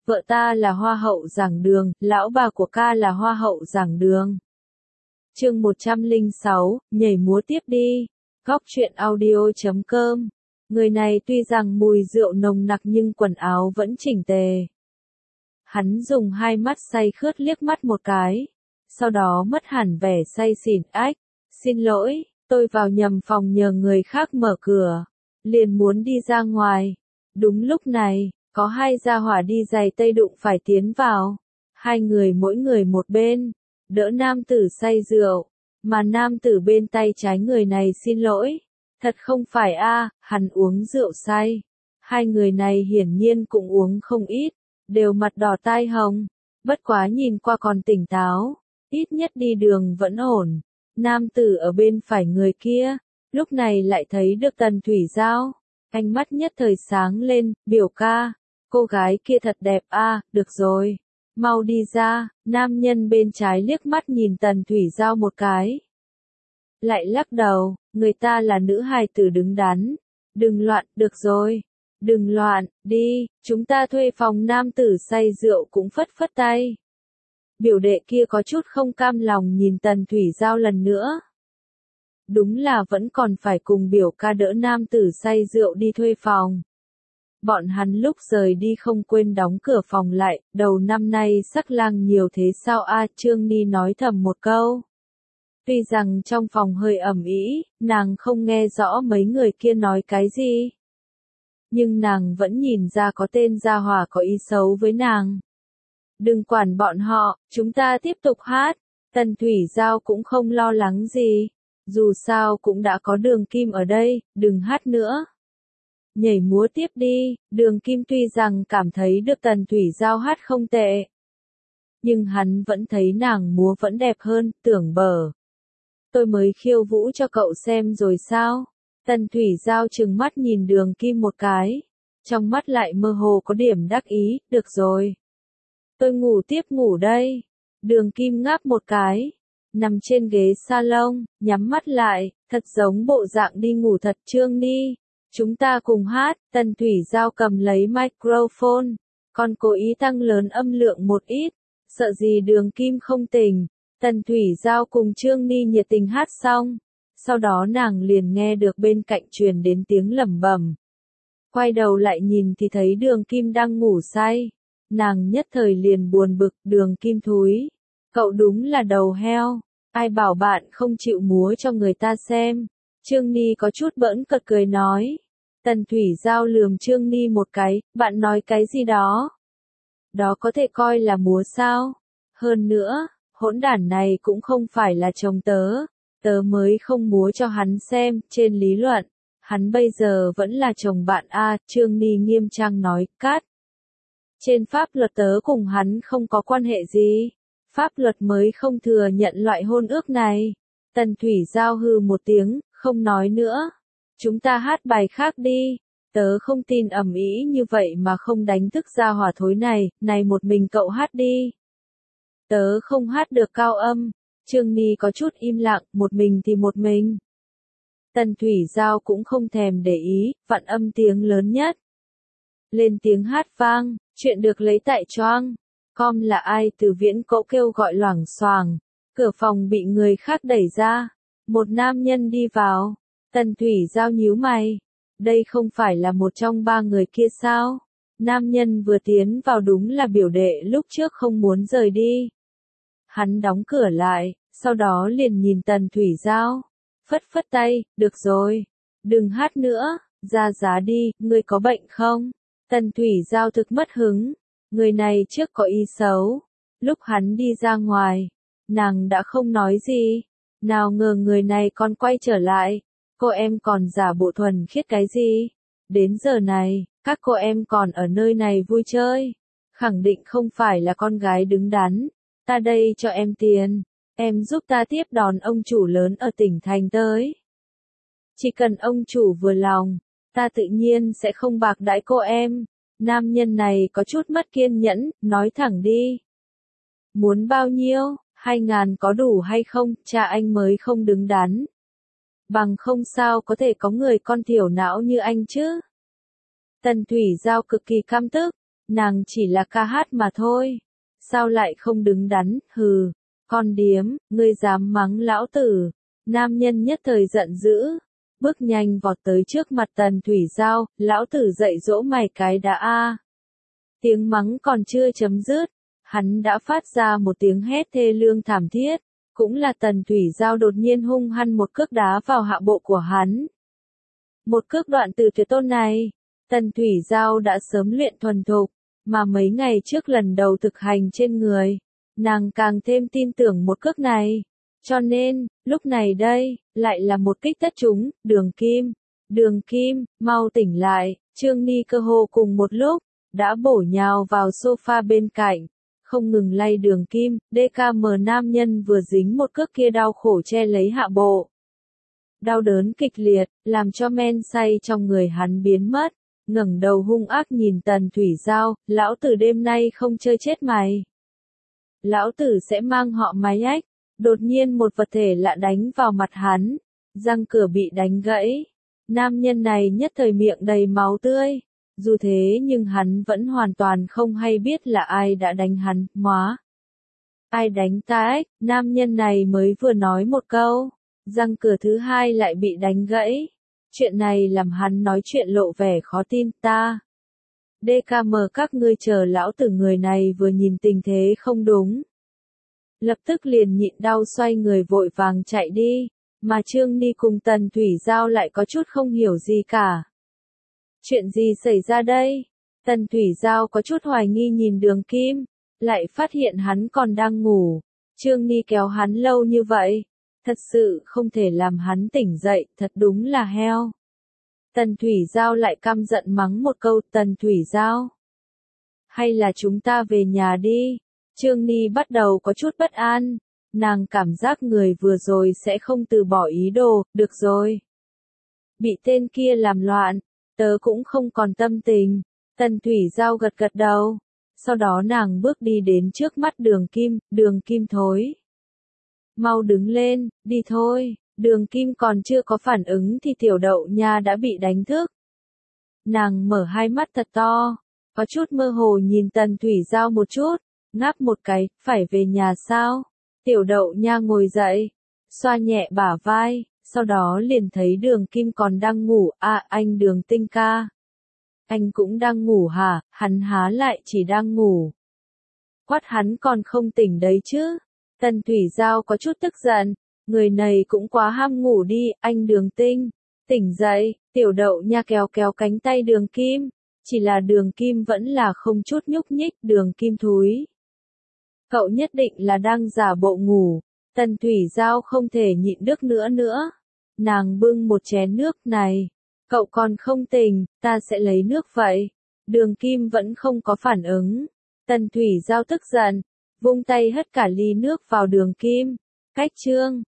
vợ ta là hoa hậu giảng đường, lão bà của ca là hoa hậu giảng đường. Chương 106, nhảy múa tiếp đi. Góc truyện audio.com. Người này tuy rằng mùi rượu nồng nặc nhưng quần áo vẫn chỉnh tề. Hắn dùng hai mắt say khướt liếc mắt một cái, sau đó mất hẳn vẻ say xỉn. Ách, xin lỗi, tôi vào nhầm phòng nhờ người khác mở cửa, liền muốn đi ra ngoài. Đúng lúc này, có hai gia hỏa đi giày tây đụng phải tiến vào. Hai người mỗi người một bên, đỡ nam tử say rượu, mà nam tử bên tay trái người này xin lỗi. Thật không phải a, hắn uống rượu say. Hai người này hiển nhiên cũng uống không ít, đều mặt đỏ tai hồng, bất quá nhìn qua còn tỉnh táo, ít nhất đi đường vẫn ổn. Nam tử ở bên phải người kia, lúc này lại thấy được Tần Thủy Giao, ánh mắt nhất thời sáng lên, biểu ca, cô gái kia thật đẹp a, được rồi, mau đi ra. Nam nhân bên trái liếc mắt nhìn Tần Thủy Giao một cái, lại lắc đầu, người ta là nữ hài tử đứng đắn, đừng loạn, được rồi, đừng loạn, đi, chúng ta thuê phòng. Nam tử say rượu cũng phất phất tay. Biểu đệ kia có chút không cam lòng nhìn Tần Thủy Giao lần nữa. Đúng là vẫn còn phải cùng biểu ca đỡ nam tử say rượu đi thuê phòng. Bọn hắn lúc rời đi không quên đóng cửa phòng lại, đầu năm nay sắc lang nhiều thế sao a, Trương Ni nói thầm một câu. Tuy rằng trong phòng hơi ầm ĩ, nàng không nghe rõ mấy người kia nói cái gì. Nhưng nàng vẫn nhìn ra có tên gia hỏa có ý xấu với nàng. Đừng quản bọn họ, chúng ta tiếp tục hát. Tần Thủy Giao cũng không lo lắng gì. Dù sao cũng đã có Đường Kim ở đây, đừng hát nữa. Nhảy múa tiếp đi. Đường Kim tuy rằng cảm thấy được Tần Thủy Giao hát không tệ, nhưng hắn vẫn thấy nàng múa vẫn đẹp hơn, tưởng bở. Tôi mới khiêu vũ cho cậu xem rồi sao? Tần Thủy Giao trừng mắt nhìn Đường Kim một cái, trong mắt lại mơ hồ có điểm đắc ý, được rồi. Tôi ngủ tiếp ngủ đây. Đường Kim ngáp một cái, nằm trên ghế salon, nhắm mắt lại, thật giống bộ dạng đi ngủ thật. Trương Ni, chúng ta cùng hát. Tần Thủy Giao cầm lấy microphone, còn cố ý tăng lớn âm lượng một ít, sợ gì Đường Kim không tỉnh. Tần Thủy Giao cùng Trương Ni nhiệt tình hát xong, sau đó nàng liền nghe được bên cạnh truyền đến tiếng lẩm bẩm. Quay đầu lại nhìn thì thấy Đường Kim đang ngủ say. Nàng nhất thời liền buồn bực, Đường Kim thúi, cậu đúng là đầu heo, ai bảo bạn không chịu múa cho người ta xem. Trương Ni có chút bỡn cợt cười nói. Tần Thủy Giao lườm Trương Ni một cái, bạn nói cái gì đó? Đó có thể coi là múa sao? Hơn nữa, hỗn đản này cũng không phải là chồng tớ, tớ mới không múa cho hắn xem. Trên lý luận, hắn bây giờ vẫn là chồng bạn a. Trương Ni nghiêm trang nói, cát. Trên pháp luật tớ cùng hắn không có quan hệ gì, pháp luật mới không thừa nhận loại hôn ước này. Tần Thủy Giao hừ một tiếng, không nói nữa. Chúng ta hát bài khác đi, tớ không tin ầm ĩ như vậy mà không đánh thức gia hỏa thối này, này một mình cậu hát đi. Tớ không hát được cao âm. Trương Ni có chút im lặng, một mình thì một mình. Tần Thủy Giao cũng không thèm để ý, vặn âm tiếng lớn nhất. Lên tiếng hát vang, chuyện được lấy tại choang. Com là ai từ Viễn Cỗ kêu gọi loảng xoảng. Cửa phòng bị người khác đẩy ra. Một nam nhân đi vào. Tần Thủy Giao nhíu mày. Đây không phải là một trong ba người kia sao? Nam nhân vừa tiến vào đúng là biểu đệ lúc trước không muốn rời đi. Hắn đóng cửa lại, sau đó liền nhìn Tần Thủy Giao. Phất phất tay, được rồi. Đừng hát nữa, ra giá đi, ngươi có bệnh không? Tần Thủy Giao thực mất hứng. Người này trước có ý xấu. Lúc hắn đi ra ngoài, nàng đã không nói gì. Nào ngờ người này còn quay trở lại. Cô em còn giả bộ thuần khiết cái gì? Đến giờ này, các cô em còn ở nơi này vui chơi. Khẳng định không phải là con gái đứng đắn. Ta đây cho em tiền. Em giúp ta tiếp đón ông chủ lớn ở tỉnh thành tới. Chỉ cần ông chủ vừa lòng, ta tự nhiên sẽ không bạc đãi cô em. Nam nhân này có chút mất kiên nhẫn, nói thẳng đi. Muốn bao nhiêu? 2.000 có đủ hay không? Cha anh mới không đứng đắn. Bằng không sao có thể có người con thiểu não như anh chứ? Tần Thủy Giao cực kỳ căm tức. nàng chỉ là ca hát mà thôi. Sao lại không đứng đắn, hừ, con điếm, ngươi dám mắng lão tử. Nam nhân nhất thời giận dữ, bước nhanh vọt tới trước mặt Tần Thủy Giao, lão tử dạy dỗ mày cái đã a. Tiếng mắng còn chưa chấm dứt, hắn đã phát ra một tiếng hét thê lương thảm thiết, cũng là Tần Thủy Giao đột nhiên hung hăng một cước đá vào hạ bộ của hắn. Một cước đoạn từ tuyệt tôn này, Tần Thủy Giao đã sớm luyện thuần thục, mà mấy ngày trước lần đầu thực hành trên người, nàng càng thêm tin tưởng một cước này. Cho nên, lúc này đây, lại là một kích tất trúng, Đường Kim, mau tỉnh lại, Trương Ni cơ hồ cùng một lúc, đã bổ nhào vào sofa bên cạnh, không ngừng lay Đường Kim, DKM nam nhân vừa dính một cước kia đau khổ che lấy hạ bộ. Đau đớn kịch liệt, làm cho men say trong người hắn biến mất, ngẩng đầu hung ác nhìn Tần Thủy Giao, lão tử đêm nay không chơi chết mày. Lão tử sẽ mang họ mái ách. Đột nhiên một vật thể lạ đánh vào mặt hắn, răng cửa bị đánh gãy. Nam nhân này nhất thời miệng đầy máu tươi. Dù thế nhưng hắn vẫn hoàn toàn không hay biết là ai đã đánh hắn, ai đánh ta ếch, nam nhân này mới vừa nói một câu, răng cửa thứ hai lại bị đánh gãy. Chuyện này làm hắn nói chuyện lộ vẻ khó tin, ta. DKM các ngươi chờ lão tử, người này vừa nhìn tình thế không đúng. Lập tức liền nhịn đau xoay người vội vàng chạy đi, mà Trương Ni cùng Tần Thủy Giao lại có chút không hiểu gì cả. Chuyện gì xảy ra đây? Tần Thủy Giao có chút hoài nghi nhìn Đường Kim, lại phát hiện hắn còn đang ngủ. Trương Ni kéo hắn lâu như vậy, thật sự không thể làm hắn tỉnh dậy, thật đúng là heo. Tần Thủy Giao lại căm giận mắng một câu, Tần Thủy Giao. Hay là chúng ta về nhà đi? Trương Ni bắt đầu có chút bất an, nàng cảm giác người vừa rồi sẽ không từ bỏ ý đồ, được rồi. Bị tên kia làm loạn, tớ cũng không còn tâm tình. Tần Thủy Giao gật gật đầu, sau đó nàng bước đi đến trước mắt Đường Kim thối. Mau đứng lên, đi thôi. Đường Kim còn chưa có phản ứng thì Tiểu Đậu Nha đã bị đánh thức. Nàng mở hai mắt thật to, có chút mơ hồ nhìn Tần Thủy Giao một chút, ngáp một cái, phải về nhà sao? Tiểu Đậu Nha ngồi dậy, xoa nhẹ bả vai, sau đó liền thấy Đường Kim còn đang ngủ, anh Đường Tinh ca. Anh cũng đang ngủ hả? Hắn há lại chỉ đang ngủ. Quát hắn còn không tỉnh đấy chứ? Tần Thủy Giao có chút tức giận, người này cũng quá ham ngủ đi, anh Đường Tinh. Tỉnh dậy, Tiểu Đậu Nha kéo kéo cánh tay Đường Kim, chỉ là Đường Kim vẫn là không chút nhúc nhích, Đường Kim thúi. Cậu nhất định là đang giả bộ ngủ. Tần Thủy Giao không thể nhịn được nữa. Nàng bưng một chén nước này. Cậu còn không tỉnh, ta sẽ lấy nước vậy. Đường Kim vẫn không có phản ứng. Tần Thủy Giao tức giận, vung tay hất cả ly nước vào Đường Kim. Cách chương